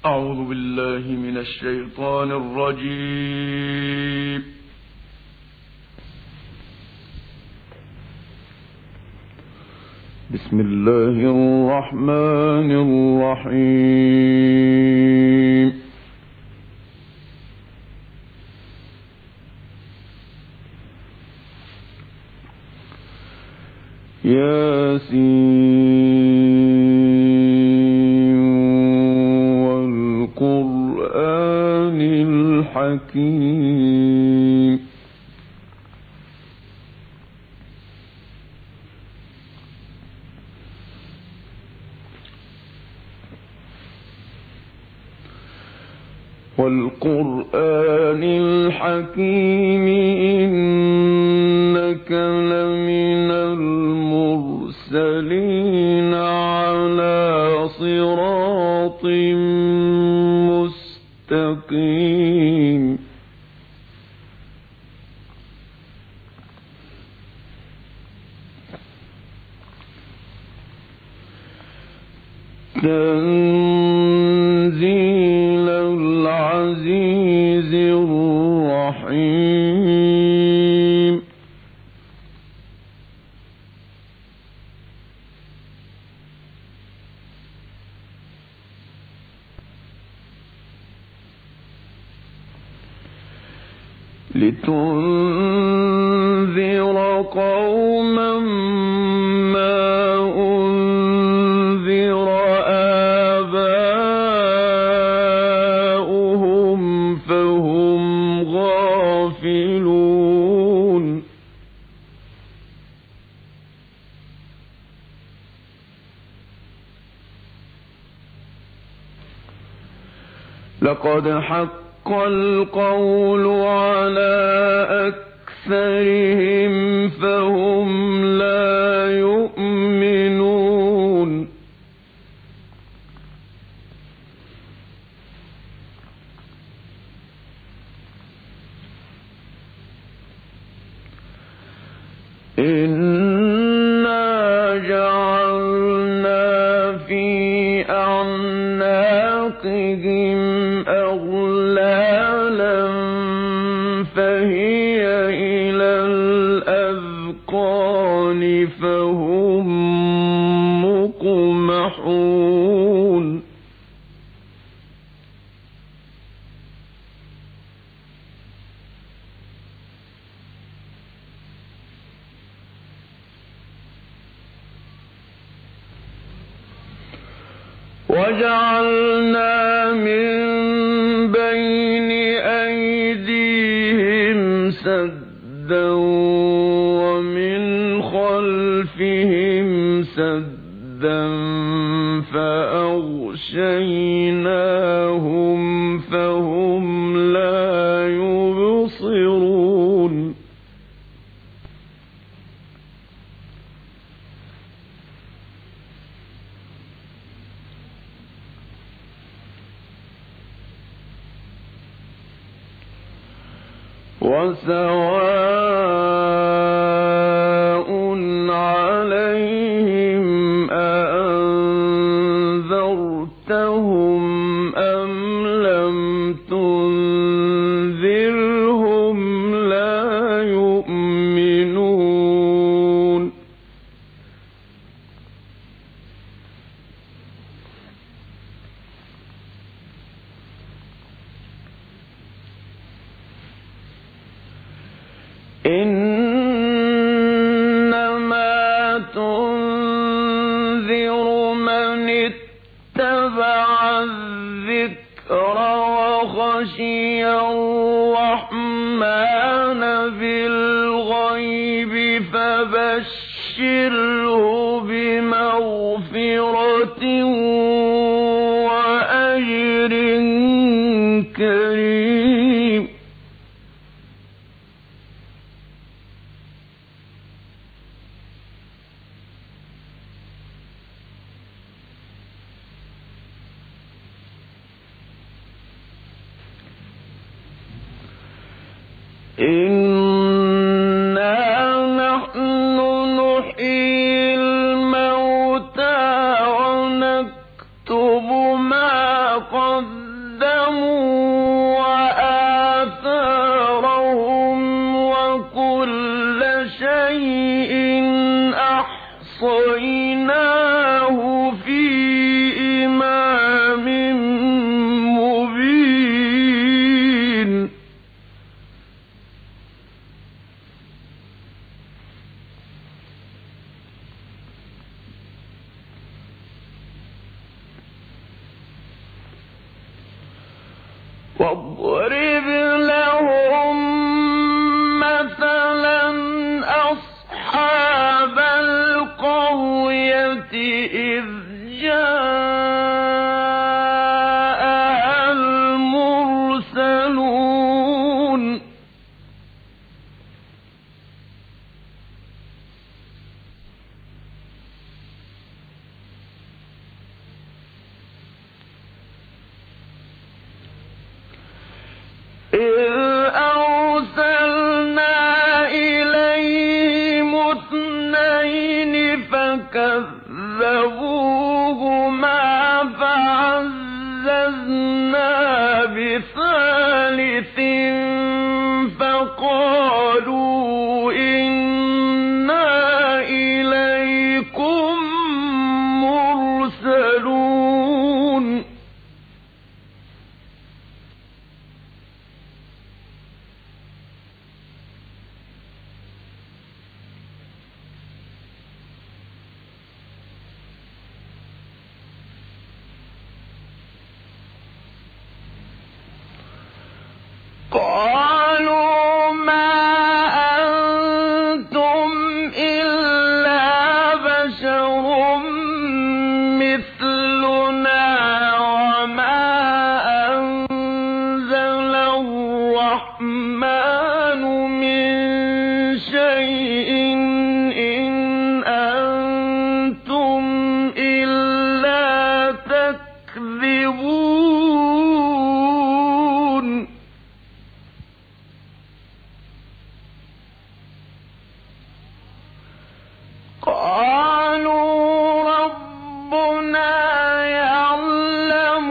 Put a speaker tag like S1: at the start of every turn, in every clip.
S1: أعوذ بالله من الشيطان الرجيم. بسم الله الرحمن الرحيم. ياسين والقرآن الحكيم. والقرآن الحكيم إنك لمن المرسلين على صراط مستقيم. تنزيل العزيز الرحيم. لتنذر قوما ما أنذر آباؤهم فهم غافلون. لقد حق القول على أكثرهم فهم لا يؤمنون. إنا جعلنا في أعناقهم أغلالا فهي إلى الأذقان فهم مقمحون. وجعلنا من بين أيديهم سدا ومن خلفهم سدا فأغشيناهم فهم لا يبصرون. وسواء عليهم أأنذرتهم أم لم تنذرهم لا يؤمنون. إنما تنذر من اتبع الذكر وخشي الرحمن بالغيب فبشره بمغفرة وأجر كريم. إنا نحن نحيي الموتى ونكتب ما قدموا واضرب لهم مثلا أصحاب القرية إذ جاءها المرسلون إذ أرسلنا إليهم اثنين فكذبوهما فعززنا بثالث فقالوا إنا إليكم مرسلون قالوا ما أنتم إلا بشر مثلنا وما أنزل الرحمن من شيء إن أنتم إلا تكذبون قالوا ربنا يعلم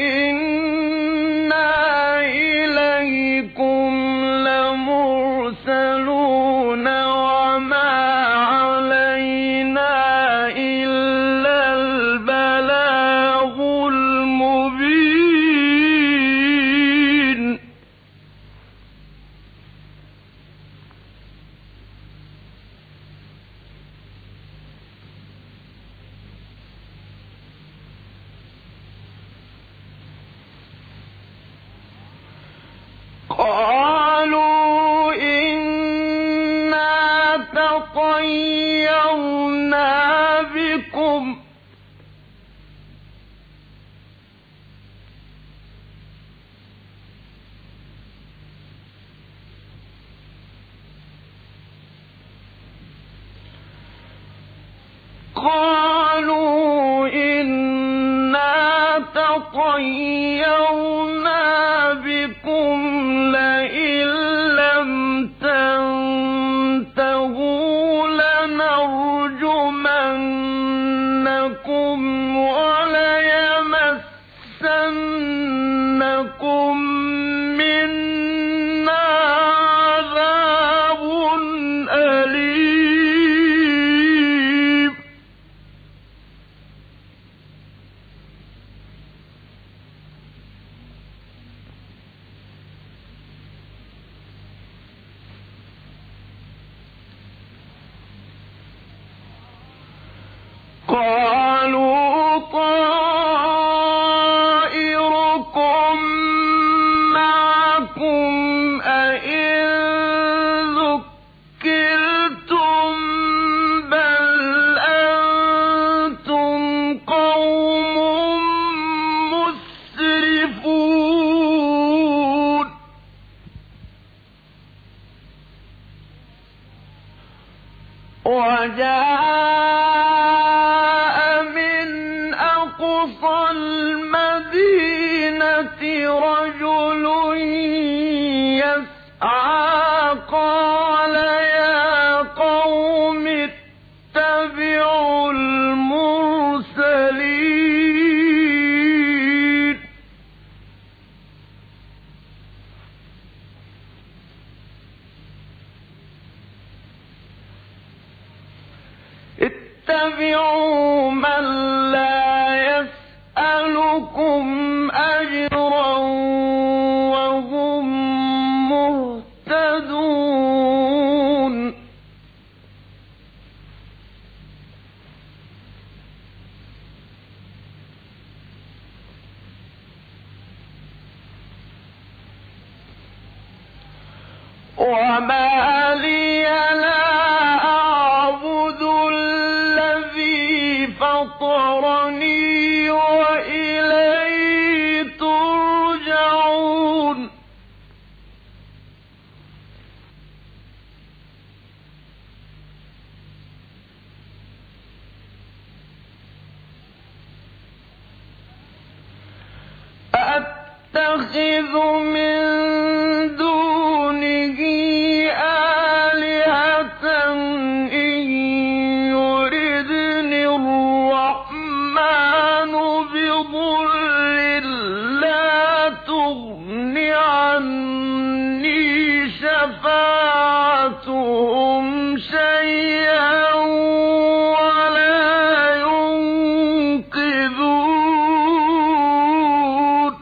S1: إنا إليكم لمرسلون وما علينا إلا البلاغ المبين قالوا إنا تطيرنا بكم قالوا إنا تطيرنا بكم لئن لم تنتهوا لنرجمنكم وليمسنكم منا عذاب أليم قالوا طائركم معكم أئن ذكرتم بل أنتم قوم مسرفون وجاء من أقصى المدينة رجل يسعى قال يا قوم اتبعوا المرسلين اتبعوا من لا يسألكم أجرا وهم مهتدون وما لي لا أعبد الذي فطرني وإليه ترجعون أتخذ من دونه آلهة إن يردني الرحمن بضر لا تغن عني شفاعتهم شيئا ولا ينقذون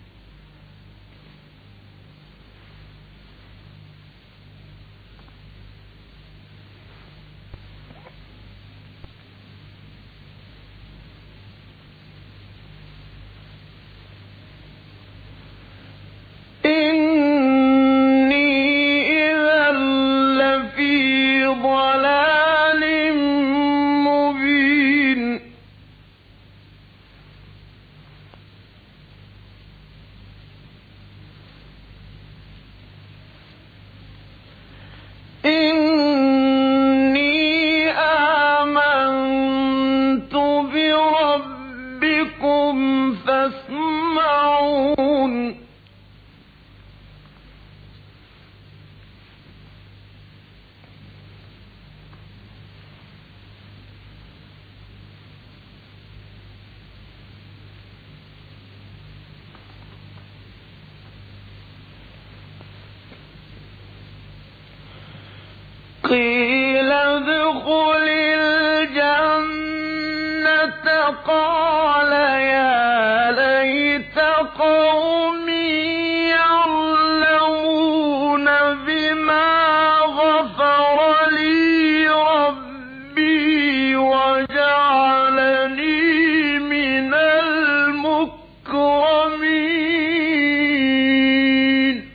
S1: إني إذا لفي ضلال مبين إني آمنت بربكم فاسمعون قيل ادخل الجنة قال يا ليت قومي يعلمون بما غفر لي ربي وجعلني من المكرمين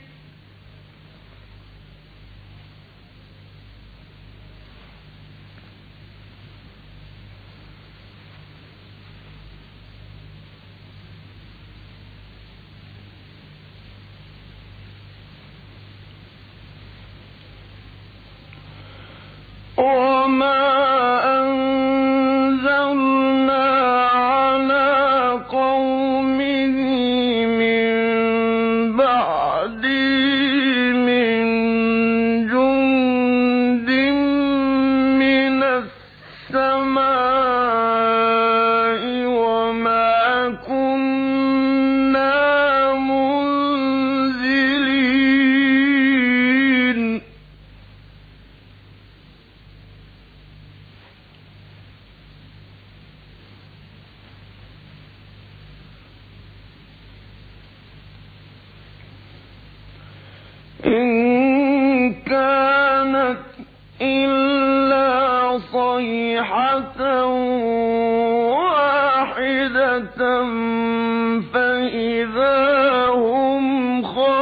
S1: وما أنزلنا على قومه من بعده من جند من السماء وما كنا منزلين إن كانت إلا صيحة واحدة فإذا هم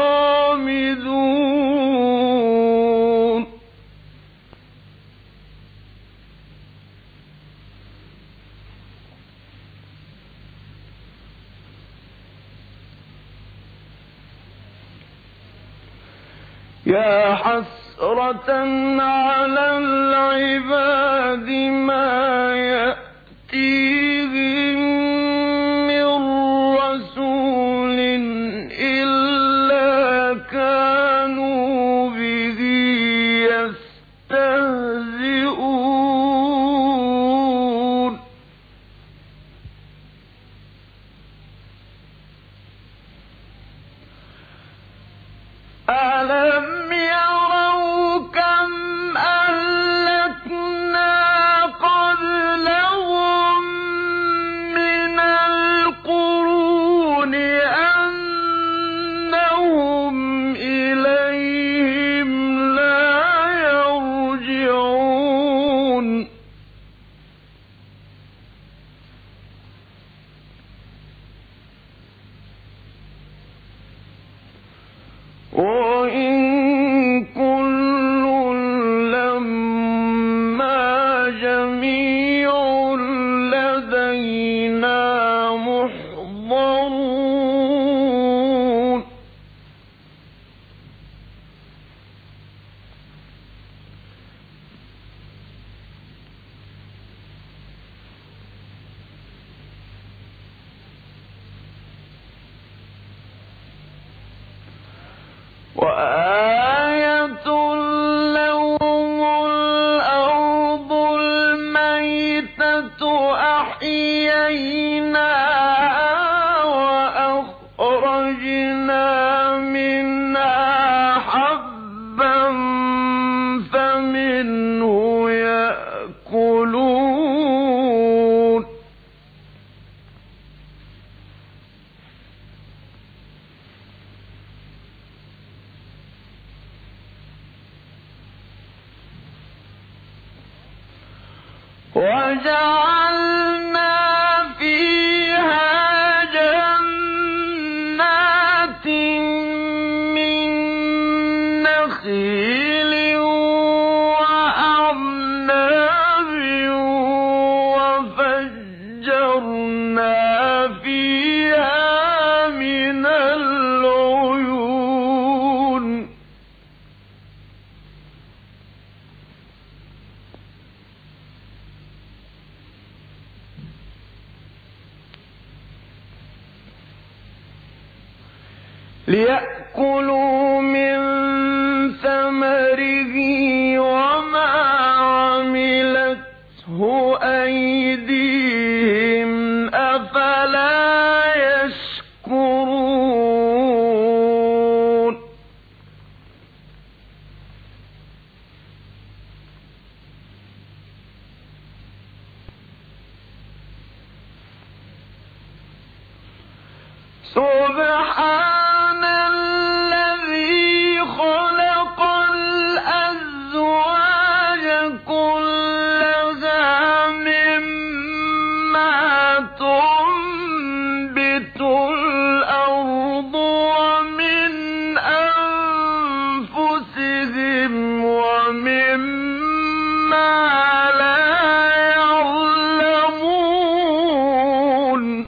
S1: خامدون يا حسرة على العباد ما يأتيهم من رسول إلا كانوا به يستهزئون ألم يروا كم أهلكنا قبلهم من القرون أنهم إليهم لا يرجعون وإن كنتم وآية لهم الأرض الميتة أحييناها وأخرجنا منها حبا فمنه يأكلون وجعلنا فيها جنات من نخيل وأعناب وفجرنا فيها من العيون ليأكلوا من ثمره وما عملته أيديهم أفلا يشكرون سبحان الذي خلق الأزواج كلها مما تنبت الأرض ومن أنفسهم ومما لا يعلمون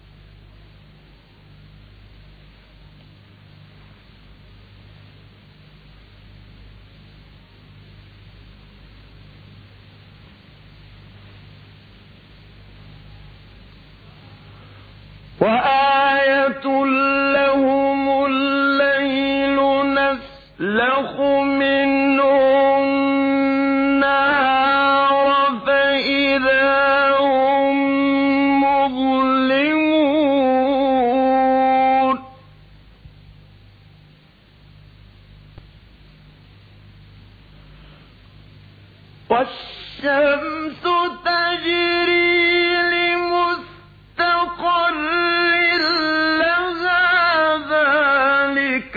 S1: وآية لهم الليل نسلخ منه النهار فإذا هم مظلمون والشمس تجري لمستقر لها ذلك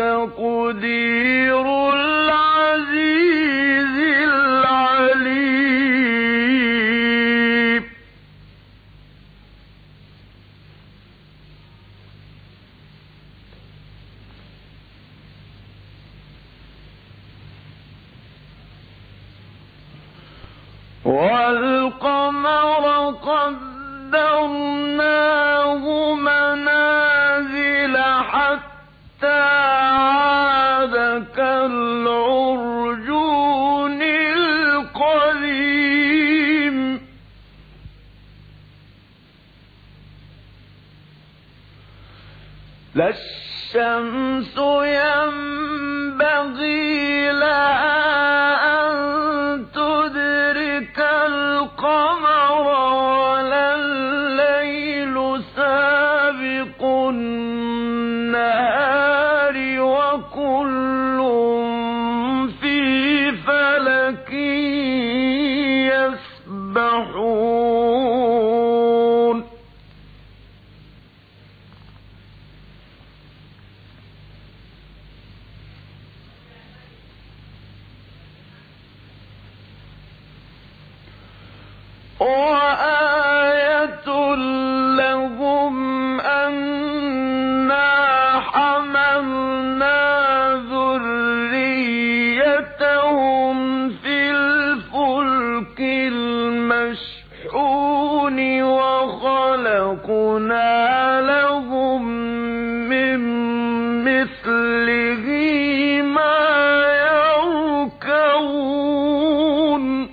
S1: تقدير العزيز العليم والقمر قدرناه منازل حتى عاد كالعرجون القديم لا الشمس ينبغي لها أن تدرك القمر ولا الليل سابق النهار وكل في فلك يسبحون وآية لهم أنا حملنا ذريتهم في الفلك المشحون وخلقنا لهم من مثله ما يركبون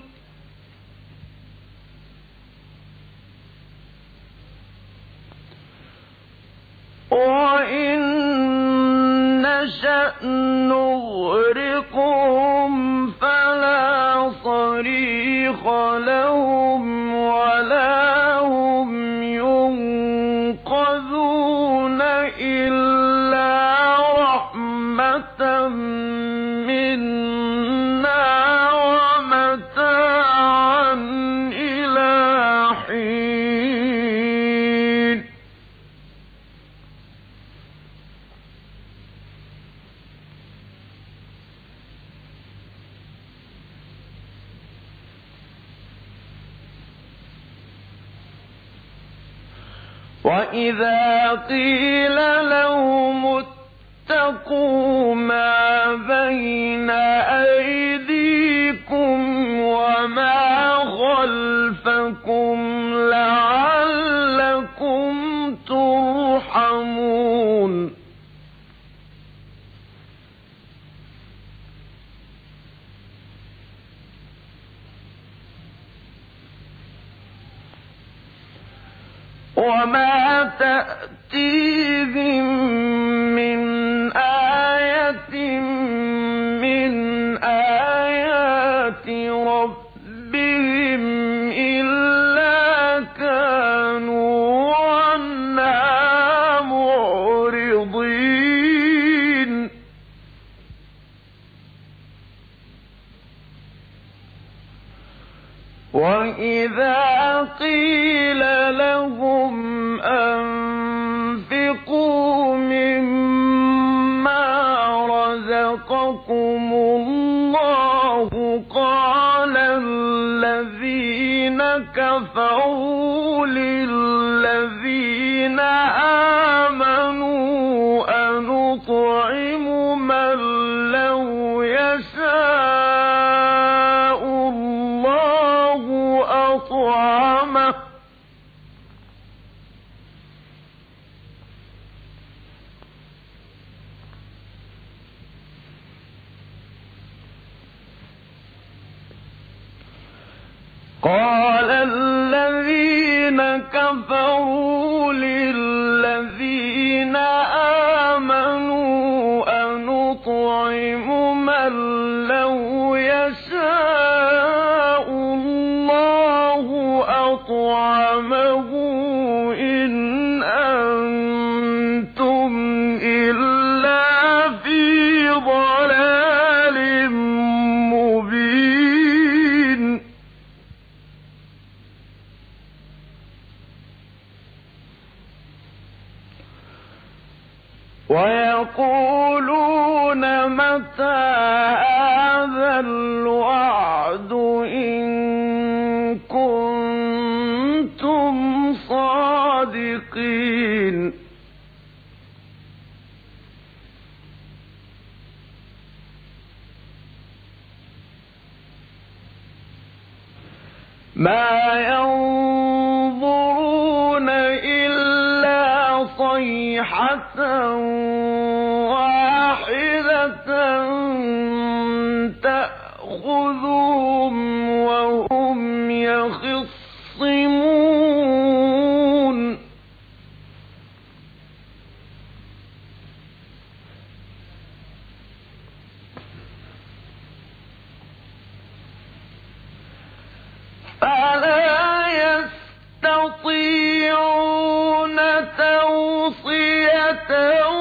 S1: وإن نشأ نشأ نغرقهم فلا صريخ لهم ولا هم ينقذون إلا رحمة منا ومتاعا إلى حين. وإذا قيل لهم اتقوا ما بين أيديكم وما خلفكم لعلكم ترحمون وما تأتيهم من آية من آيات ربهم إلا كانوا عنها معرضين وإذا قيل لهم أنفقوا مما رزقكم الله قال الذين كفروا للذين آمنوا أنطعم من لو يشاء الله أطعمه قال الذين كفروا للذين آمنوا أنطعم من لو يشاء الله أطعمه إن أنتم إلا في ضلال مبين ويقولون متى هذا الوعد إن كنتم صادقين ما ينظرون إلا صيحة واحدة تأخذهم وهم يخصمون فلا يستطيعون توصية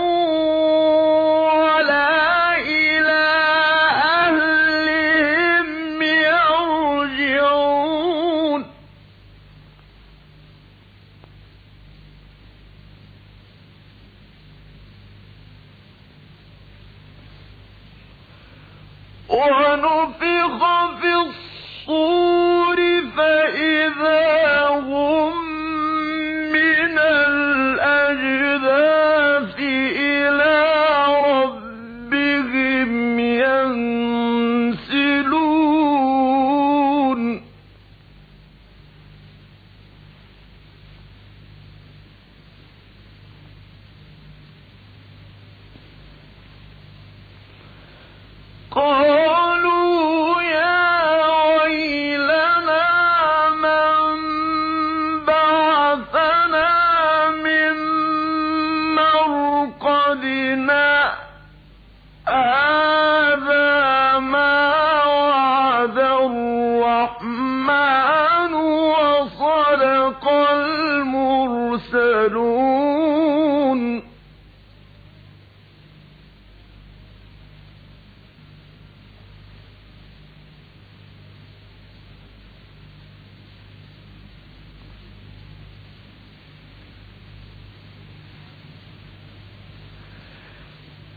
S1: ولا إلى أهلهم يرجعون ونفخ في الصور فإذا هم من الأجداث إلى ربهم ينسلون قالوا يا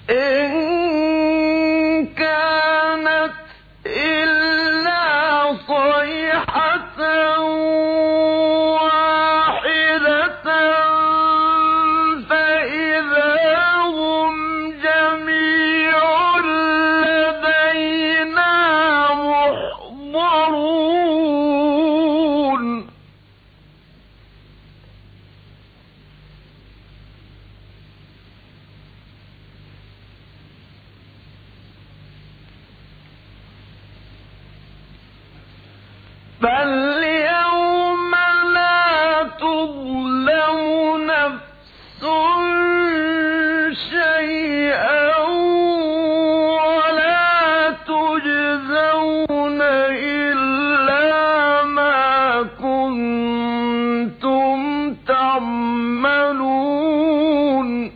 S1: إن كانت إلا صيحة واحدة فإذا هم جميع لدينا محضرون فاليوم لا تظلم نفس شيئا ولا تجزون إلا ما كنتم تعملون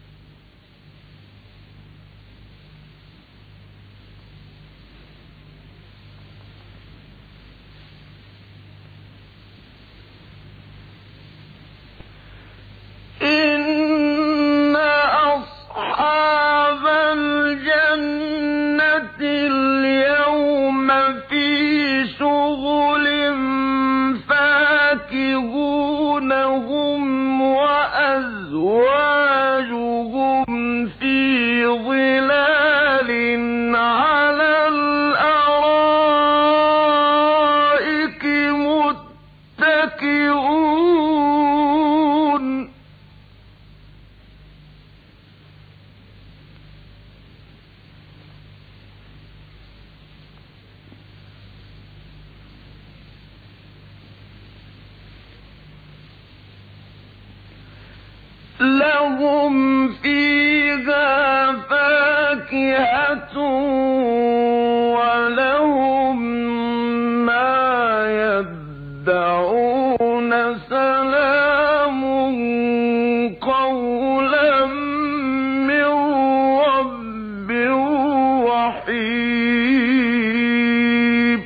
S1: إن أصحاب الجنة اليوم في شغل فاكهون هم وأزواجهم في ظلال على الأرائك متكئون لهم فيها فاكهة ولهم ما يدعون سلام قولا من رب رحيم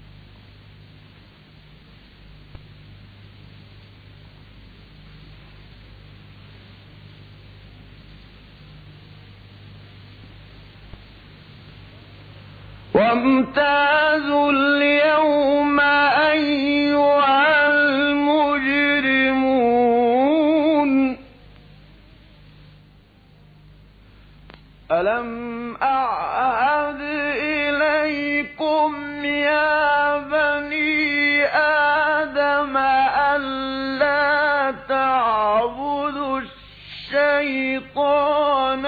S1: وامتازوا اليوم أيها المجرمون ألم أعهد إليكم يا بني آدم ألا تعبدوا الشيطان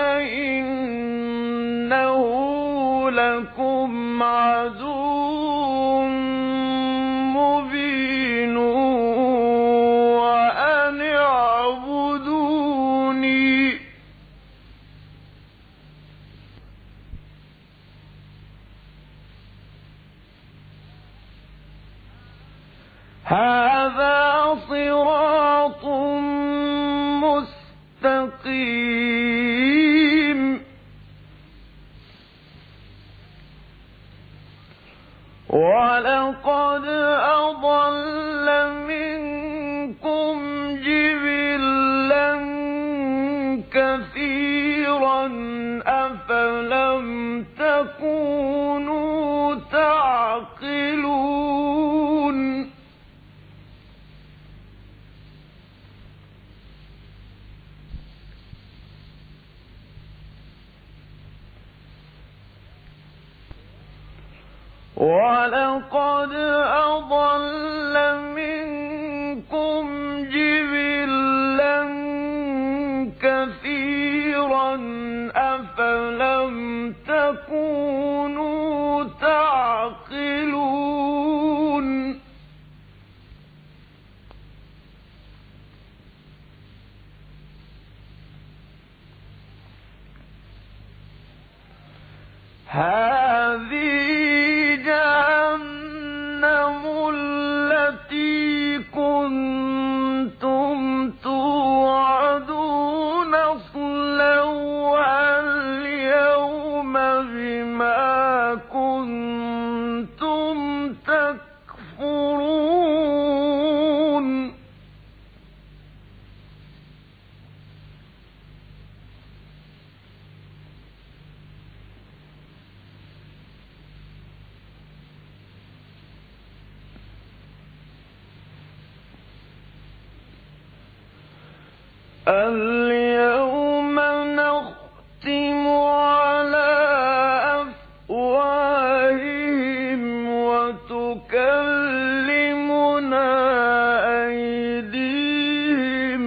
S1: إنه لكم عدو مبين وأن اعبدوني هذا صراط مستقيم ولقد أضل منكم جبلا كثيرا أفلم تكونوا تعقلون ولقد أضل منكم جبلا كثيرا أفلم تكونوا تعقلون هذه جهنم التي كنتم توعدون اصلوها اليوم بما كنتم تكفرون اليوم نختم على أفواههم وتكلمنا أيديهم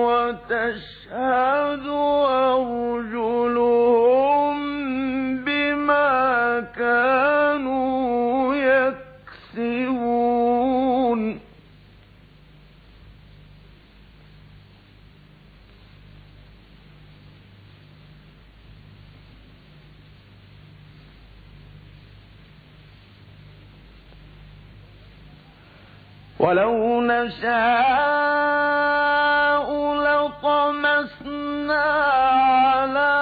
S1: وتشهد أرجلهم بما كانوا يكسبون ولو نشاء لطمسنا على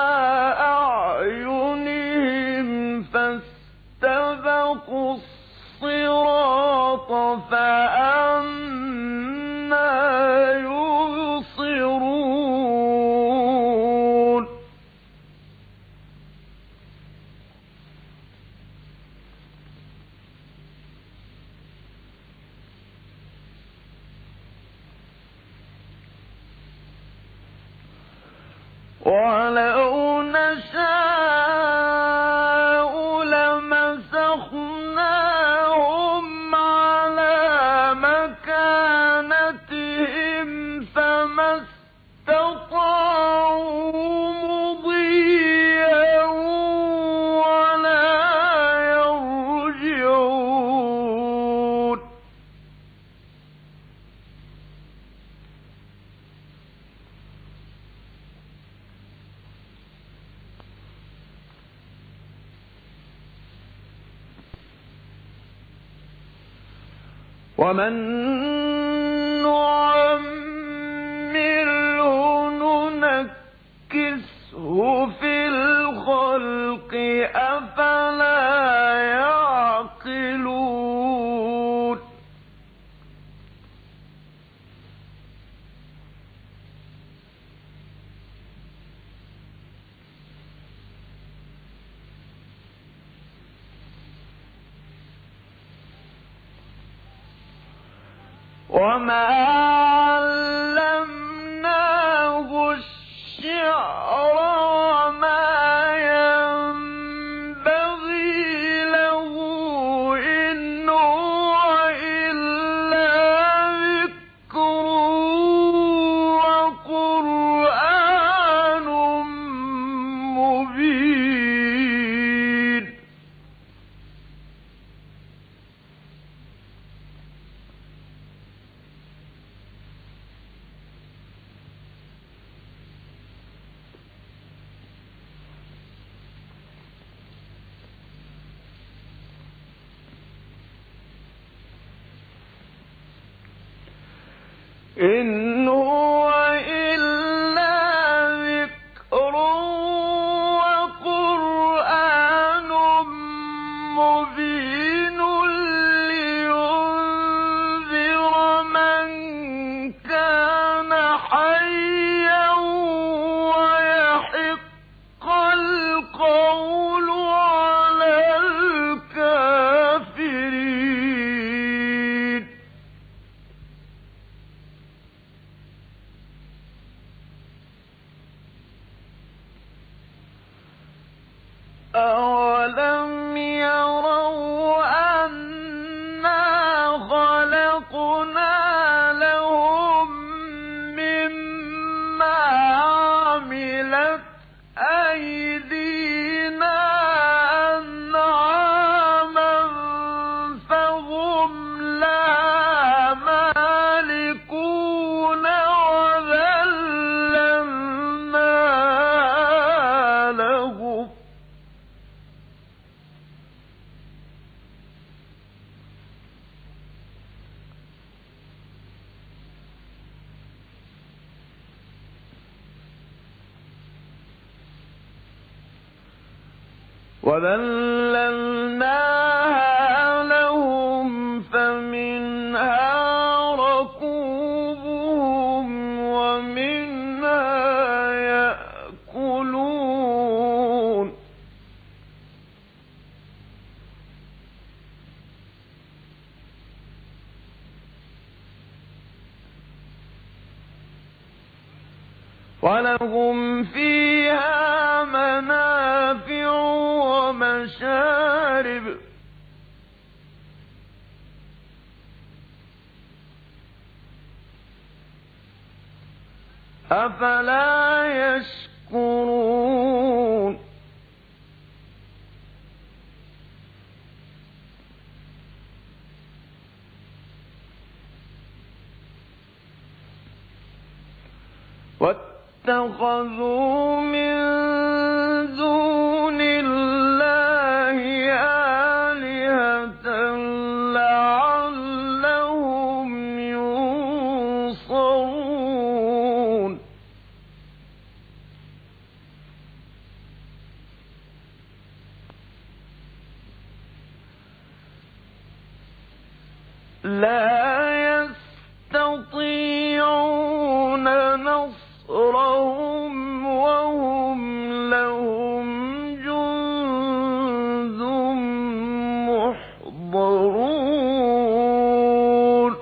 S1: أعينهم فاستبقوا الصراط فأنى يبصرون ولو نشاء لمسخناهم على مكانتهم فما استطاعوا مضيا ولا يرجعون ومن نعمره ننكسه في الخلق أفلا يعقلون وما علمناه الشعر وما ينبغي له إن هو إلا ذكر وقرآن مبين إن هو إلا ذكر وقرآن مبين لينذر من كان حيا ويحق القول على الكافرين أولم يروا أنا خلقنا لهم مما عملت أيدينا أنعاما فهم لها مالكون وذللنا لهم وذللناها لهم فمنها ركوبهم ومنها يأكلون ولهم فيها منافع ومشارب أفلا يشكرون واتخذوا من دون الله آلهة لعلهم ينصرون لا يستطيعون نصرهم وهم لهم جند محضرون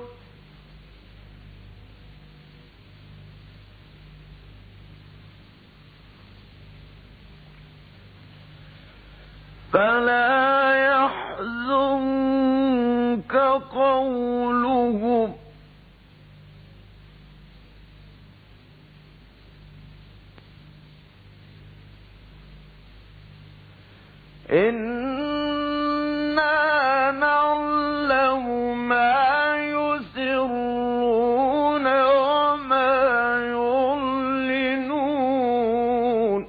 S1: فلا يحزنك قولهم إنا نعلم ما يسرون وما يعلنون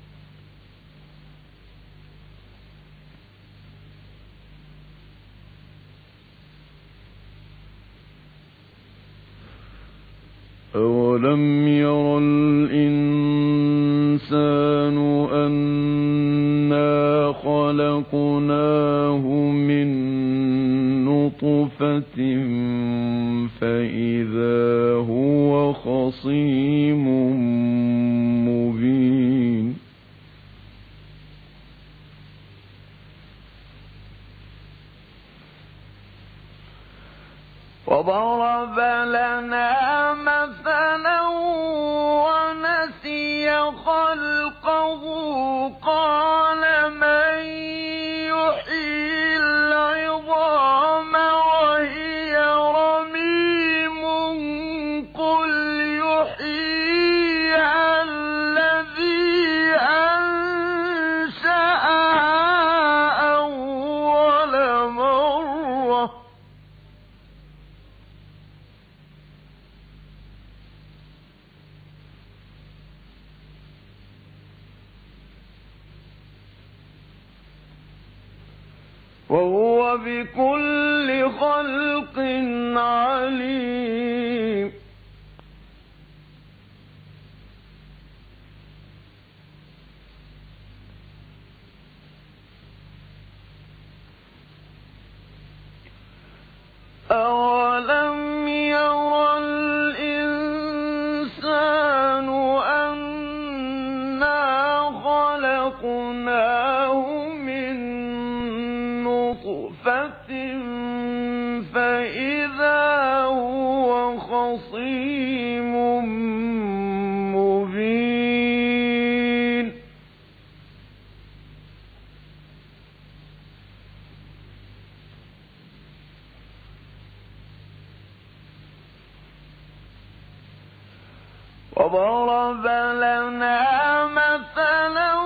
S1: أولم ير الإنسان أنا خلقناه من نطفة فإذا هو خصيم مبين وضرب لنا مثلا ونسي خلقه قال من يحيي العظام وهي رميم قل يحييها الذي أنشأها أول مرة وهو بكل خلق عليم أولم ير الإنسان أنا خلقناه من نطفة فإذا هو خصيم مبين وضرب لنا مثلا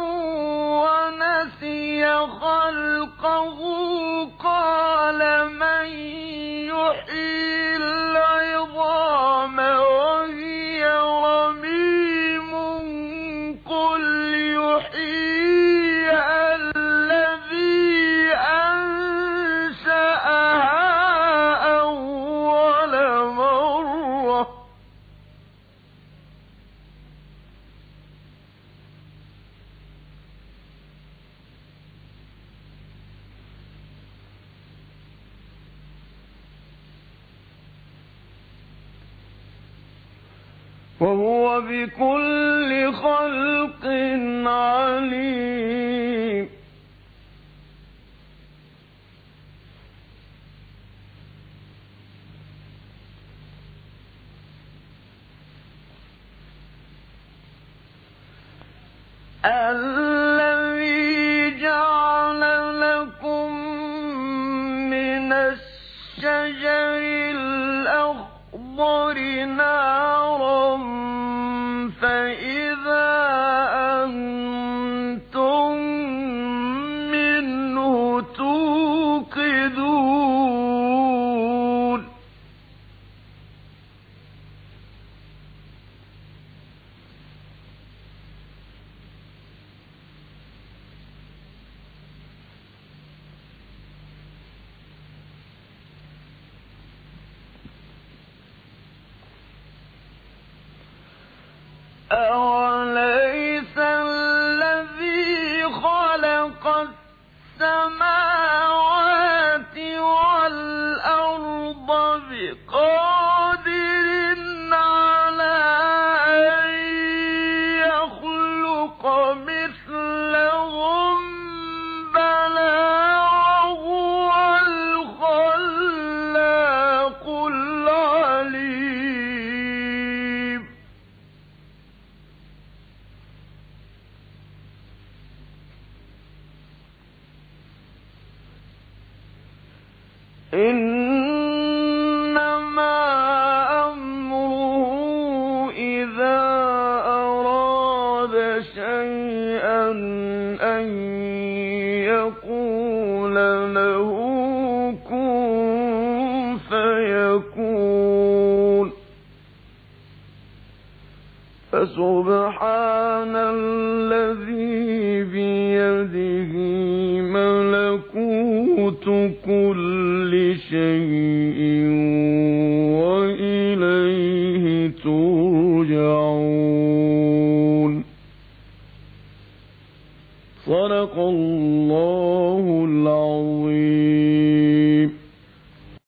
S1: ونسي خلقه قال من يحيي العظام وهي رميم قل يحييها الذي أنشأها أول مرة وهو بكل خلق عليم الذي جعل لكم من الشجر الأخضر نارا فإذا أنتم منه توقدون أوليس الذي خلق السماوات والأرض بقادر على أن يخلق مثلهم بلى وهو الخلاق العليم إنما أمره إذا أراد شيئا أن يقول له كن فيكون فسبحان الذي بيده ملكوت كل شيء